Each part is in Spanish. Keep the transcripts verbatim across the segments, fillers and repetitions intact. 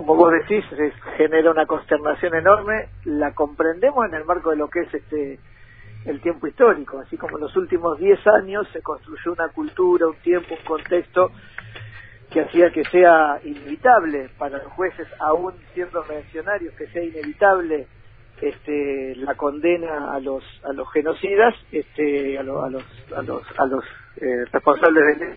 como vos decís, es, genera una consternación enorme, la comprendemos en el marco de lo que es este el tiempo histórico, así como en los últimos diez años se construyó una cultura, un tiempo, un contexto que hacía que sea inevitable para los jueces, aún siendo reaccionarios, que sea inevitable este la condena a los a los genocidas, este a, lo, a los a los a los eh, responsables de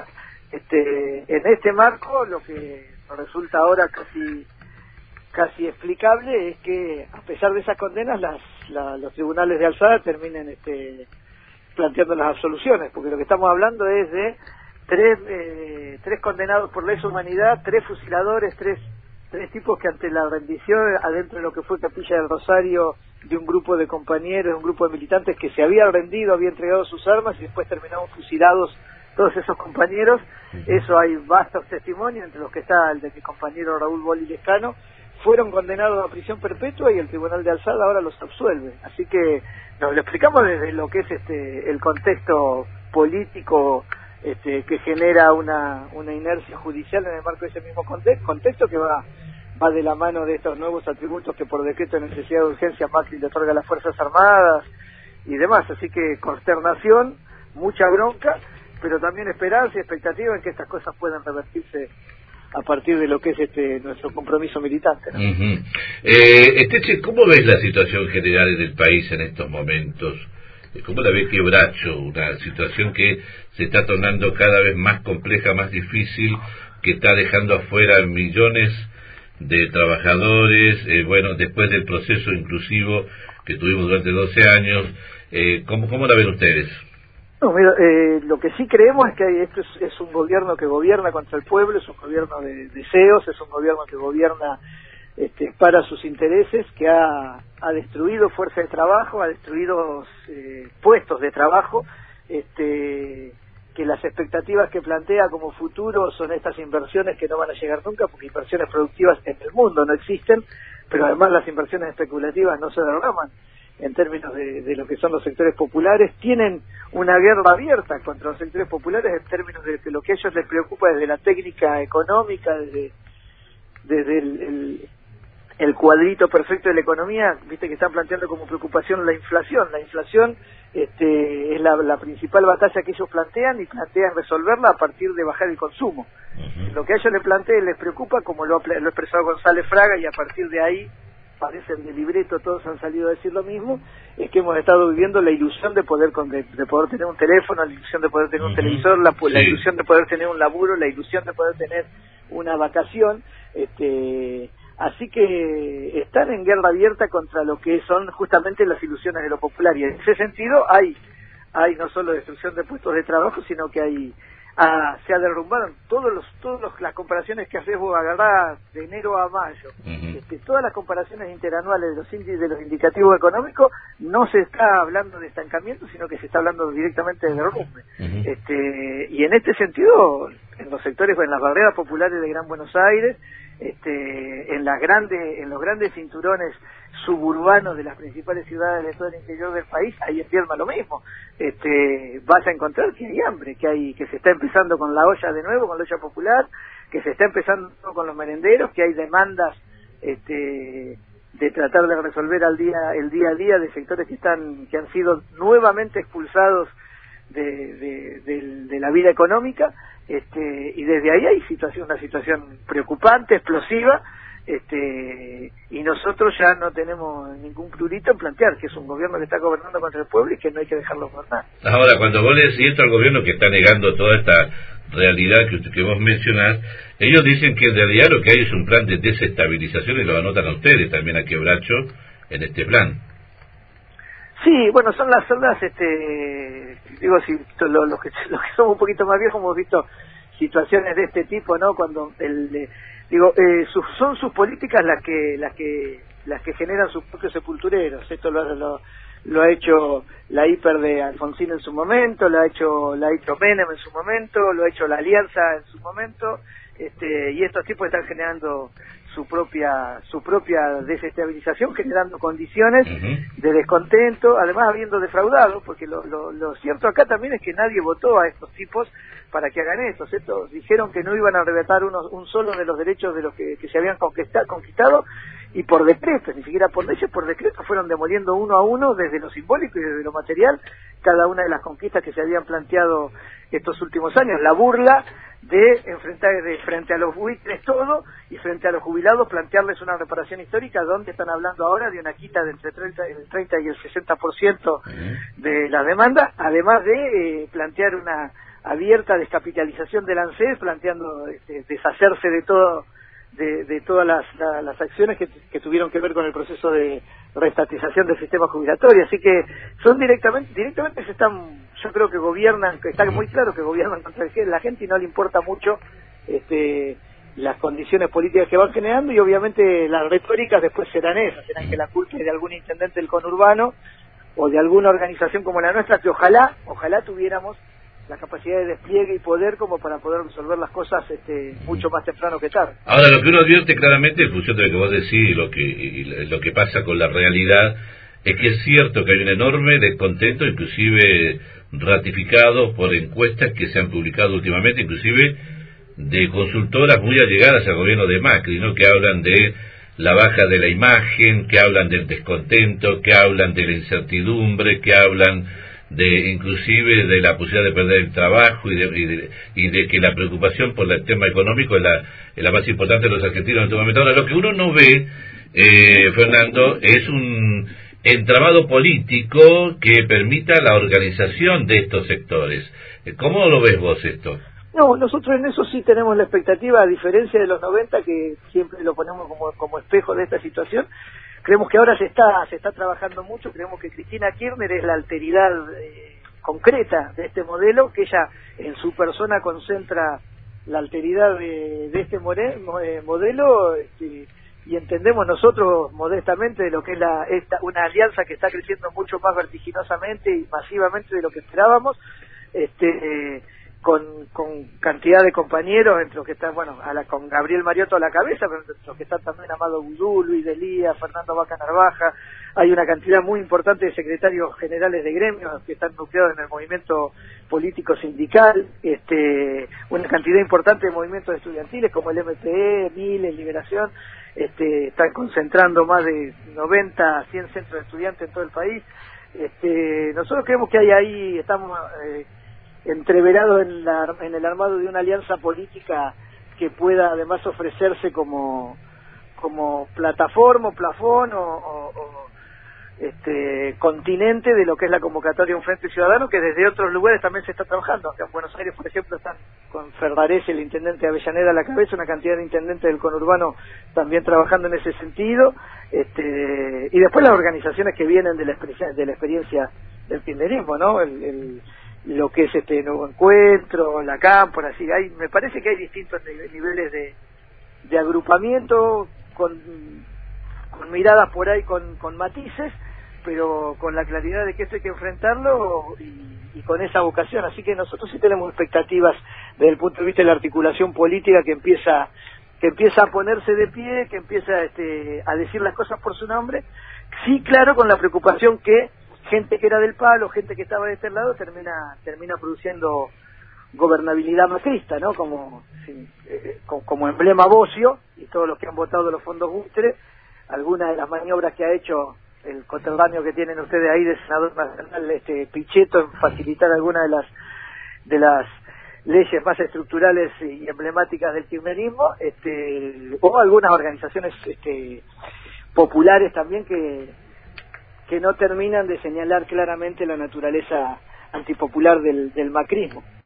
este en este marco lo que resulta ahora casi casi explicable es que a pesar de esas condenas las la, los tribunales de alzada terminen este planteando las absoluciones, porque lo que estamos hablando es de tres eh, tres condenados por lesa humanidad, tres fusiladores, tres tres tipos que ante la rendición adentro de lo que fue Capilla del Rosario de un grupo de compañeros, un grupo de militantes que se había rendido, había entregado sus armas y después terminaron fusilados todos esos compañeros. Eso hay vastos testimonios, entre los que está el de mi compañero Raúl Boli Lescano, fueron condenados a prisión perpetua y el Tribunal de Alzada ahora los absuelve. Así que nos lo explicamos desde lo que es este el contexto político este, que genera una, una inercia judicial en el marco de ese mismo contexto, contexto que va va de la mano de estos nuevos atributos que por decreto de necesidad de urgencia Macri le otorga a las Fuerzas Armadas y demás. Así que consternación, mucha bronca, pero también esperanza y expectativa en que estas cosas puedan revertirse a partir de lo que es este nuestro compromiso militante, ¿no? Uh-huh. eh, Esteche, ¿cómo ves la situación general en el país en estos momentos? ¿Cómo la ves Quebracho? Una situación que se está tornando cada vez más compleja, más difícil, que está dejando afuera millones de trabajadores, eh, bueno, después del proceso inclusivo que tuvimos durante doce años, eh, ¿cómo, cómo la ven ustedes? No, mira, eh, lo que sí creemos es que esto es, es un gobierno que gobierna contra el pueblo, es un gobierno de deseos, es un gobierno que gobierna este, para sus intereses, que ha, ha destruido fuerza de trabajo, ha destruido eh, puestos de trabajo, este, que las expectativas que plantea como futuro son estas inversiones que no van a llegar nunca, porque inversiones productivas en el mundo no existen, pero además las inversiones especulativas no se derraman en términos de, de lo que son los sectores populares. Tienen una guerra abierta contra los sectores populares en términos de que lo que a ellos les preocupa desde la técnica económica, desde, desde el, el, el cuadrito perfecto de la economía, viste que están planteando como preocupación la inflación. La inflación este, es la, la principal batalla que ellos plantean y plantean resolverla a partir de bajar el consumo. Uh-huh. Lo que a ellos les plantea les preocupa, como lo ha, lo ha expresado González Fraga, y a partir de ahí parecen de libreto, todos han salido a decir lo mismo, es que hemos estado viviendo la ilusión de poder de, de poder tener un teléfono, la ilusión de poder tener un uh-huh. televisor, la, la sí. ilusión de poder tener un laburo, la ilusión de poder tener una vacación, este, así que están en guerra abierta contra lo que son justamente las ilusiones de lo popular, y en ese sentido hay hay no solo destrucción de puestos de trabajo, sino que hay Ah, se derrumbaron todos los todos los, las comparaciones que haces vos, agarrás de enero a mayo, uh-huh. este, todas las comparaciones interanuales de los índices, de los indicativos económicos, no se está hablando de estancamiento, sino que se está hablando directamente de derrumbe. Uh-huh. este, y en este sentido, en los sectores, en las barreras populares de Gran Buenos Aires, este, en las grandes, en los grandes cinturones suburbanos de las principales ciudades de todo el interior del país, ahí en Viedma lo mismo. Este, vas a encontrar que hay hambre, que hay, que se está empezando con la olla de nuevo, con la olla popular, que se está empezando con los merenderos, que hay demandas, este, de tratar de resolver al día, el día a día de sectores que están, que han sido nuevamente expulsados de, de, de, de la vida económica, este, y desde ahí hay situación, una situación preocupante, explosiva. Este, y nosotros ya no tenemos ningún prurito en plantear que es un gobierno que está gobernando contra el pueblo y que no hay que dejarlo gobernar. Ahora, cuando vos le decís esto al gobierno que está negando toda esta realidad que, que vos mencionás, ellos dicen que en realidad lo que hay es un plan de desestabilización, y lo anotan a ustedes también a Quebracho en este plan. Sí, bueno, son las son las este digo, si los lo que los que somos un poquito más viejos hemos visto situaciones de este tipo, ¿no? Cuando el eh, digo eh, sus, son sus políticas las que las que las que generan sus propios sepultureros. Esto lo, lo lo ha hecho la hiper de Alfonsín en su momento, lo ha hecho la ha hecho Menem en su momento, lo ha hecho la Alianza en su momento, este, y estos tipos están generando su propia su propia desestabilización, generando condiciones uh-huh. de descontento, además habiendo defraudado, porque lo, lo, lo cierto acá también es que nadie votó a estos tipos para que hagan esto. Estos dijeron que no iban a arrebatar uno, un solo de los derechos de los que, que se habían conquistado, conquistado, y por decreto, ni siquiera por leyes, por decreto fueron demoliendo uno a uno desde lo simbólico y desde lo material cada una de las conquistas que se habían planteado estos últimos años. La burla de enfrentar de frente a los buitres todo y frente a los jubilados plantearles una reparación histórica, donde están hablando ahora de una quita de entre treinta, el treinta y el sesenta por ciento de la demanda, además de eh, plantear una abierta descapitalización del ANSES, planteando este, deshacerse de todo de, de todas las, la, las acciones que, que tuvieron que ver con el proceso de reestatización del sistema jubilatorio. Así que son directamente directamente se están, yo creo que gobiernan, que está muy claro que gobiernan contra la gente y no le importa mucho este las condiciones políticas que van generando, y obviamente las retóricas después serán esas, serán que la culpa es de algún intendente del conurbano o de alguna organización como la nuestra, que ojalá, ojalá tuviéramos la capacidad de despliegue y poder como para poder resolver las cosas este, mucho más temprano que tarde. Ahora, lo que uno advierte claramente, en función de lo que vos decís y lo que, y lo que pasa con la realidad, es que es cierto que hay un enorme descontento, inclusive ratificado por encuestas que se han publicado últimamente, inclusive de consultoras muy allegadas al gobierno de Macri, ¿no?, que hablan de la baja de la imagen, que hablan del descontento, que hablan de la incertidumbre, que hablan de inclusive de la posibilidad de perder el trabajo y de, y de, y de que la preocupación por el tema económico es la, es la más importante de los argentinos en este momento. Ahora, lo que uno no ve, eh, Fernando, es un entramado político que permita la organización de estos sectores. ¿Cómo lo ves vos esto? No, nosotros en eso sí tenemos la expectativa, a diferencia de los noventa, que siempre lo ponemos como, como espejo de esta situación. Creemos que ahora se está se está trabajando mucho, creemos que Cristina Kirchner es la alteridad eh, concreta de este modelo, que ella en su persona concentra la alteridad de, de este more, eh, modelo, este, y entendemos nosotros modestamente de lo que es la esta una alianza que está creciendo mucho más vertiginosamente y masivamente de lo que esperábamos, este eh, con, con cantidad de compañeros, entre los que están, bueno, a la, con Gabriel Mariotto a la cabeza, pero entre los que están también Amado Gudú, Luis Delía, Fernando Vaca Narvaja. Hay una cantidad muy importante de secretarios generales de gremios que están nucleados en el movimiento político sindical, este, una cantidad importante de movimientos estudiantiles como el M P E, Miles, Liberación, este, están concentrando más de noventa, cien centros de estudiantes en todo el país. Este, nosotros creemos que hay ahí, estamos eh, entreverados en, la, en el armado de una alianza política que pueda además ofrecerse como como plataforma, plafón o, o, o este continente de lo que es la convocatoria de un Frente Ciudadano, que desde otros lugares también se está trabajando. Acá en Buenos Aires, por ejemplo, están con Ferdarés, el intendente de Avellaneda, a la cabeza, una cantidad de intendentes del conurbano también trabajando en ese sentido, este y después las organizaciones que vienen de la experiencia, de la experiencia del kirchnerismo, ¿no? El, el lo que es este Nuevo Encuentro, la Cámpora, así hay, me parece que hay distintos niveles de, de agrupamiento con, con miradas por ahí con, con matices, pero con la claridad de que esto hay que enfrentarlo y, y con esa vocación. Así que nosotros sí tenemos expectativas desde el punto de vista de la articulación política que empieza que empieza a ponerse de pie, que empieza este, a decir las cosas por su nombre. Sí, claro, con la preocupación que gente que era del palo, gente que estaba de este lado, termina termina produciendo gobernabilidad macrista, ¿no? Como sí, eh, como, como emblema Bocio y todos los que han votado los fondos Bustre, algunas de las maniobras que ha hecho el coterráneo que tienen ustedes ahí de senador nacional, este Pichetto, en facilitar algunas de las de las leyes más estructurales y emblemáticas del kirchnerismo, este, o algunas organizaciones este, populares también que que no terminan de señalar claramente la naturaleza antipopular del, del macrismo.